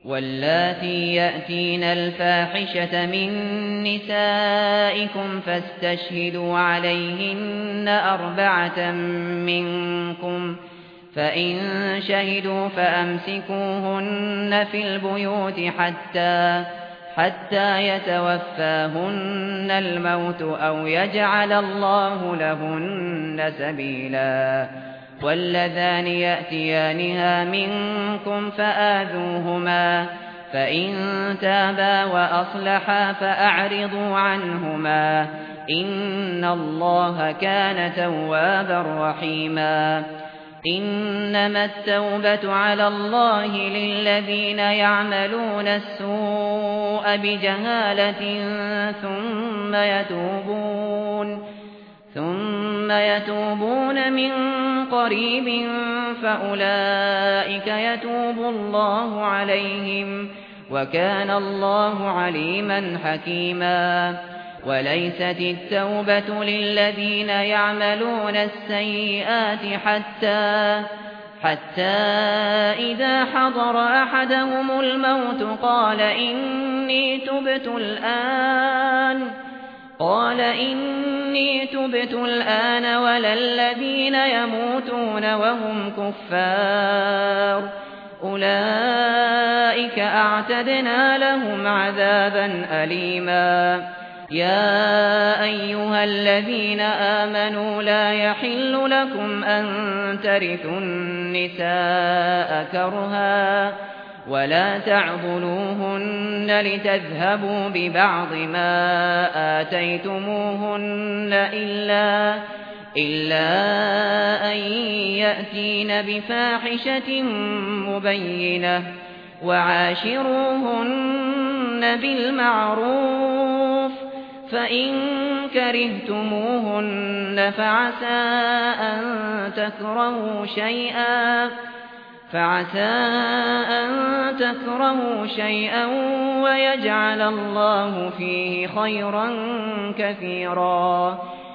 واللاتي يأتين الفاحشة من نسائكم فاستشهدوا عليهن 4 منكم، فإن شهدوا فأمسكوهن في البيوت حتى يتوفاهن الموت أو يجعل الله لهن سبيلا. واللذان يأتيانها منكم فآذوهما، فإن تابا وأصلحا فأعرضوا عنهما، إن الله كان توابا رحيما. إنما التوبة على الله للذين يعملون السوء بجهالة ثم يتوبون من قريب فأولئك يتوب الله عليهم، وكان الله عليما حكيما. وليست التوبة للذين يعملون السيئات حتى إذا حضر أحدهم الموت قال إني تبت الآن ولا الذين يموتون وهم كفار، أولئك أعتدنا لهم عذابا أليما. يا أيها الذين آمنوا لا يحل لكم أن ترثوا النساء كرها ولا تعضلوهن لتذهبوا ببعض ما آتيتموهن إلا أن يأتين بفاحشة مبينة، وعاشروهن بالمعروف، فإن كرهتموهن فعسى أن تكرهوا شيئا ويجعل الله فيه خيرا كثيرا.